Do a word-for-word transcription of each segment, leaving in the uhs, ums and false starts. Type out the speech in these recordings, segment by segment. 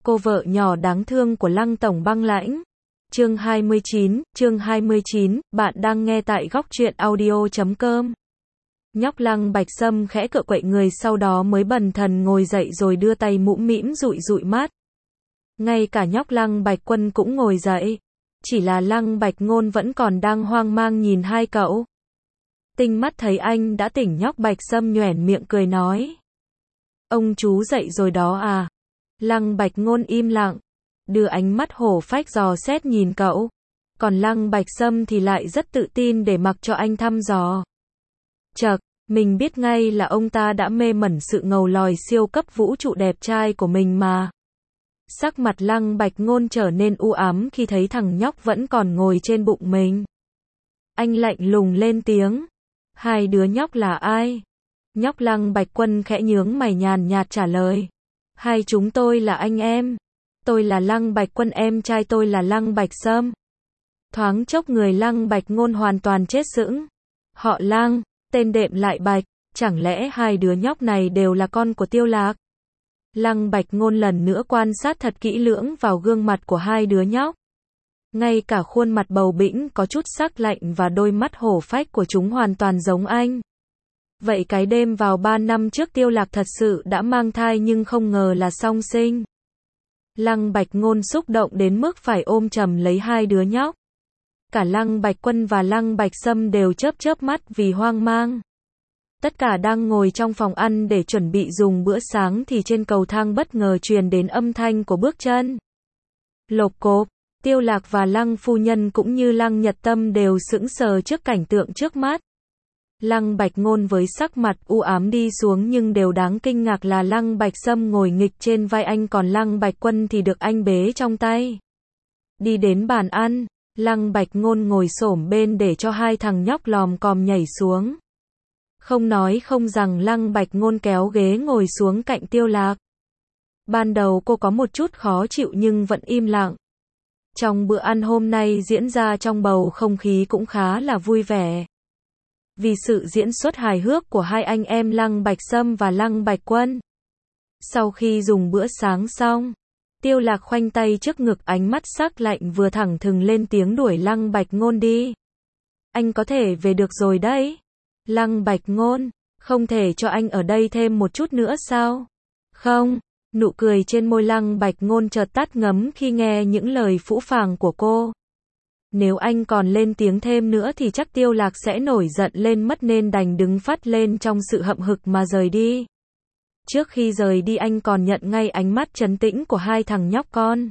cô vợ nhỏ đáng thương của Lăng tổng băng lãnh. Chương hai mươi chín, chương hai mươi chín, bạn đang nghe tại góc truyện audio chấm com. Nhóc Lăng Bạch Sâm khẽ cựa quậy người, sau đó mới bần thần ngồi dậy rồi đưa tay mũm mĩm dụi dụi mắt. Ngay cả nhóc Lăng Bạch Quân cũng ngồi dậy. Chỉ là Lăng Bạch Ngôn vẫn còn đang hoang mang nhìn hai cậu. Tinh mắt thấy anh đã tỉnh, nhóc Bạch Sâm nhoẻn miệng cười nói. Ông chú dậy rồi đó à? Lăng Bạch Ngôn im lặng, đưa ánh mắt hổ phách dò xét nhìn cậu. Còn Lăng Bạch Sâm thì lại rất tự tin để mặc cho anh thăm dò. Chậc, mình biết ngay là ông ta đã mê mẩn sự ngầu lòi siêu cấp vũ trụ đẹp trai của mình mà. Sắc mặt Lăng Bạch Ngôn trở nên u ám khi thấy thằng nhóc vẫn còn ngồi trên bụng mình. Anh lạnh lùng lên tiếng. Hai đứa nhóc là ai? Nhóc Lăng Bạch Quân khẽ nhướng mày nhàn nhạt trả lời. Hai chúng tôi là anh em. Tôi là Lăng Bạch Quân, em trai tôi là Lăng Bạch Sâm. Thoáng chốc người Lăng Bạch Ngôn hoàn toàn chết sững. Họ Lăng, tên đệm lại Bạch, chẳng lẽ hai đứa nhóc này đều là con của Tiêu Lạc? Lăng Bạch Ngôn lần nữa quan sát thật kỹ lưỡng vào gương mặt của hai đứa nhóc. Ngay cả khuôn mặt bầu bĩnh có chút sắc lạnh và đôi mắt hổ phách của chúng hoàn toàn giống anh. Vậy cái đêm vào ba năm trước Tiêu Lạc thật sự đã mang thai nhưng không ngờ là song sinh. Lăng Bạch Ngôn xúc động đến mức phải ôm chầm lấy hai đứa nhóc. Cả Lăng Bạch Quân và Lăng Bạch Sâm đều chớp chớp mắt vì hoang mang. Tất cả đang ngồi trong phòng ăn để chuẩn bị dùng bữa sáng thì trên cầu thang bất ngờ truyền đến âm thanh của bước chân. Lộp cộp, Tiêu Lạc và Lăng phu nhân cũng như Lăng Nhật Tâm đều sững sờ trước cảnh tượng trước mắt. Lăng Bạch Ngôn với sắc mặt u ám đi xuống, nhưng điều đáng kinh ngạc là Lăng Bạch Sâm ngồi nghịch trên vai anh, còn Lăng Bạch Quân thì được anh bế trong tay. Đi đến bàn ăn, Lăng Bạch Ngôn ngồi xổm bên để cho hai thằng nhóc lòm còm nhảy xuống. Không nói không rằng Lăng Bạch Ngôn kéo ghế ngồi xuống cạnh Tiêu Lạc. Ban đầu cô có một chút khó chịu nhưng vẫn im lặng. Trong bữa ăn hôm nay diễn ra trong bầu không khí cũng khá là vui vẻ. Vì sự diễn xuất hài hước của hai anh em Lăng Bạch Sâm và Lăng Bạch Quân. Sau khi dùng bữa sáng xong, Tiêu Lạc khoanh tay trước ngực, ánh mắt sắc lạnh vừa thẳng thừng lên tiếng đuổi Lăng Bạch Ngôn đi. Anh có thể về được rồi đấy. Lăng Bạch Ngôn, không thể cho anh ở đây thêm một chút nữa sao? Không, nụ cười trên môi Lăng Bạch Ngôn chợt tắt ngấm khi nghe những lời phũ phàng của cô. Nếu anh còn lên tiếng thêm nữa thì chắc Tiêu Lạc sẽ nổi giận lên mất, nên đành đứng phắt lên trong sự hậm hực mà rời đi. Trước khi rời đi anh còn nhận ngay ánh mắt trấn tĩnh của hai thằng nhóc con.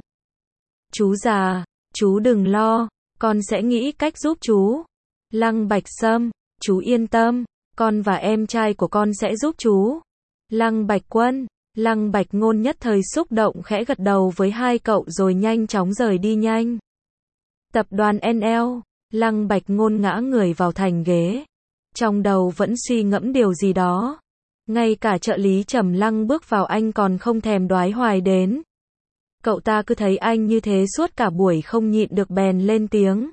Chú già, chú đừng lo, con sẽ nghĩ cách giúp chú. Lăng Bạch Sâm, chú yên tâm, con và em trai của con sẽ giúp chú. Lăng Bạch Quân, Lăng Bạch Ngôn nhất thời xúc động khẽ gật đầu với hai cậu rồi nhanh chóng rời đi nhanh. Tập đoàn en lờ, Lăng Bạch Ngôn ngã người vào thành ghế. Trong đầu vẫn suy ngẫm điều gì đó. Ngay cả trợ lý Trầm Lăng bước vào anh còn không thèm đoái hoài đến. Cậu ta cứ thấy anh như thế suốt cả buổi không nhịn được bèn lên tiếng.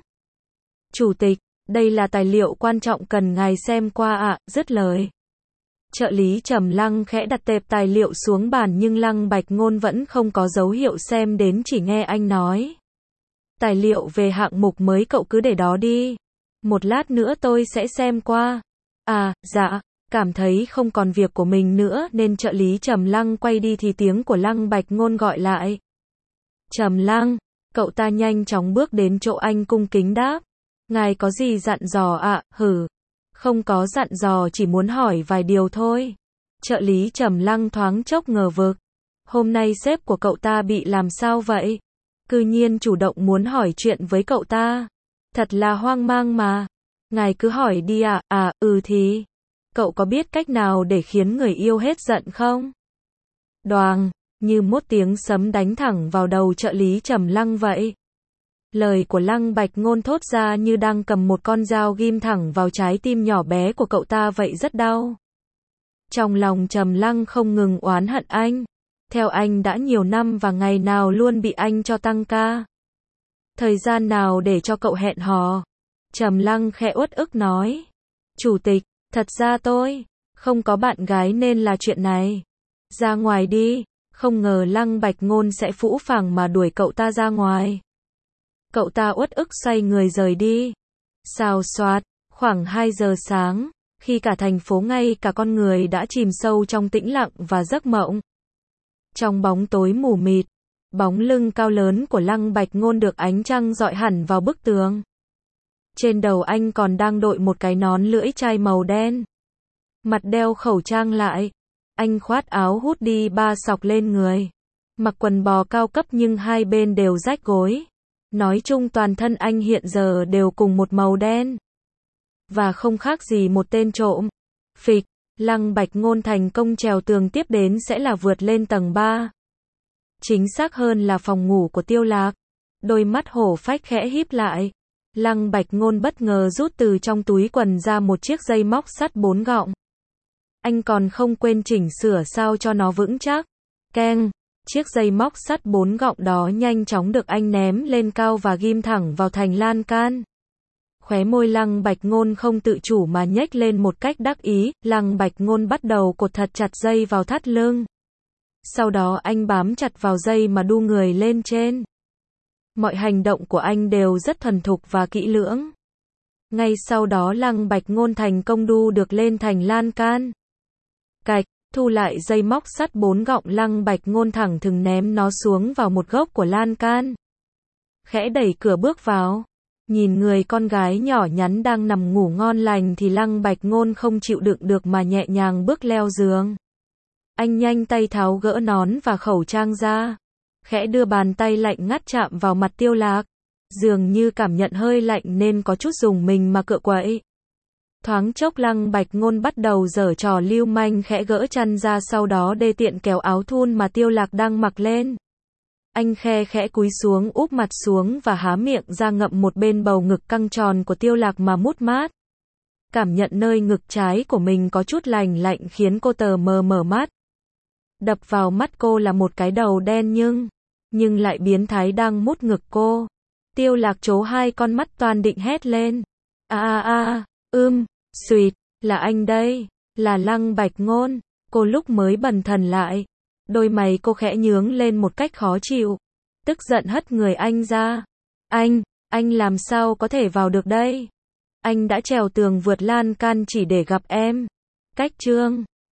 Chủ tịch, đây là tài liệu quan trọng cần ngài xem qua ạ, à, dứt lời. Trợ lý Trầm Lăng khẽ đặt tệp tài liệu xuống bàn nhưng Lăng Bạch Ngôn vẫn không có dấu hiệu xem đến, chỉ nghe anh nói. Tài liệu về hạng mục mới cậu cứ để đó đi. Một lát nữa tôi sẽ xem qua. À, dạ, cảm thấy không còn việc của mình nữa nên trợ lý Trầm Lăng quay đi thì tiếng của Lăng Bạch Ngôn gọi lại. Trầm Lăng, cậu ta nhanh chóng bước đến chỗ anh cung kính đáp. Ngài có gì dặn dò ạ? À? Hử. Không có dặn dò, chỉ muốn hỏi vài điều thôi. Trợ lý Trầm Lăng thoáng chốc ngờ vực. Hôm nay sếp của cậu ta bị làm sao vậy? Cư nhiên chủ động muốn hỏi chuyện với cậu ta. Thật là hoang mang mà. Ngài cứ hỏi đi ạ. À. À, ừ thì. Cậu có biết cách nào để khiến người yêu hết giận không? Đoàng, như một tiếng sấm đánh thẳng vào đầu trợ lý Trầm Lăng vậy. Lời của Lăng Bạch Ngôn thốt ra như đang cầm một con dao ghim thẳng vào trái tim nhỏ bé của cậu ta vậy, rất đau. Trong lòng Trầm Lăng không ngừng oán hận anh. Theo anh đã nhiều năm và ngày nào luôn bị anh cho tăng ca. Thời gian nào để cho cậu hẹn hò? Trầm Lăng khẽ uất ức nói. Chủ tịch, thật ra tôi không có bạn gái nên là chuyện này. Ra ngoài đi, Không ngờ Lăng Bạch Ngôn sẽ phũ phàng mà đuổi cậu ta ra ngoài. Cậu ta uất ức xoay người rời đi. Xào xoạt, khoảng hai giờ sáng, khi cả thành phố ngay cả con người đã chìm sâu trong tĩnh lặng và giấc mộng. Trong bóng tối mù mịt, bóng lưng cao lớn của Lăng Bạch Ngôn được ánh trăng dọi hẳn vào bức tường. Trên đầu anh còn đang đội một cái nón lưỡi chai màu đen. Mặt đeo khẩu trang lại. Anh khoát áo hút đi ba sọc lên người. Mặc quần bò cao cấp nhưng hai bên đều rách gối. Nói chung toàn thân anh hiện giờ đều cùng một màu đen. Và không khác gì một tên trộm. Phịch, Lăng Bạch Ngôn thành công trèo tường, tiếp đến sẽ là vượt lên tầng ba. Chính xác hơn là phòng ngủ của Tiêu Lạc. Đôi mắt hổ phách khẽ híp lại. Lăng Bạch Ngôn bất ngờ rút từ trong túi quần ra một chiếc dây móc sắt bốn gọng. Anh còn không quên chỉnh sửa sao cho nó vững chắc. Keng, chiếc dây móc sắt bốn gọng đó nhanh chóng được anh ném lên cao và ghim thẳng vào thành lan can. Khóe môi Lăng Bạch Ngôn không tự chủ mà nhếch lên một cách đắc ý. Lăng Bạch Ngôn bắt đầu cột thật chặt dây vào thắt lưng. Sau đó anh bám chặt vào dây mà đu người lên trên. Mọi hành động của anh đều rất thuần thục và kỹ lưỡng. Ngay sau đó Lăng Bạch Ngôn thành công đu được lên thành lan can. Cạch, thu lại dây móc sắt bốn gọng, Lăng Bạch Ngôn thẳng thừng ném nó xuống vào một góc của lan can. Khẽ đẩy cửa bước vào. Nhìn người con gái nhỏ nhắn đang nằm ngủ ngon lành thì Lăng Bạch Ngôn không chịu đựng được mà nhẹ nhàng bước leo giường. Anh nhanh tay tháo gỡ nón và khẩu trang ra. Khẽ đưa bàn tay lạnh ngắt chạm vào mặt Tiêu Lạc. Dường như cảm nhận hơi lạnh nên có chút rùng mình mà cựa quậy. Thoáng chốc Lăng Bạch Ngôn bắt đầu giở trò lưu manh, khẽ gỡ chăn ra, sau đó đê tiện kéo áo thun mà Tiêu Lạc đang mặc lên. Anh khe khẽ cúi xuống, úp mặt xuống và há miệng ra ngậm một bên bầu ngực căng tròn của Tiêu Lạc mà mút mát. Cảm nhận nơi ngực trái của mình có chút lành lạnh khiến cô tờ mờ mở mắt. Đập vào mắt cô là một cái đầu đen nhưng, nhưng lại biến thái đang mút ngực cô. Tiêu Lạc trố hai con mắt toan định hét lên. A a a, ưm, xuyệt, là anh đây, là Lăng Bạch Ngôn. Cô lúc mới bần thần lại. Đôi mày cô khẽ nhướng lên một cách khó chịu. Tức giận hất người anh ra. Anh, anh làm sao có thể vào được đây? Anh đã trèo tường vượt lan can chỉ để gặp em. Cách chương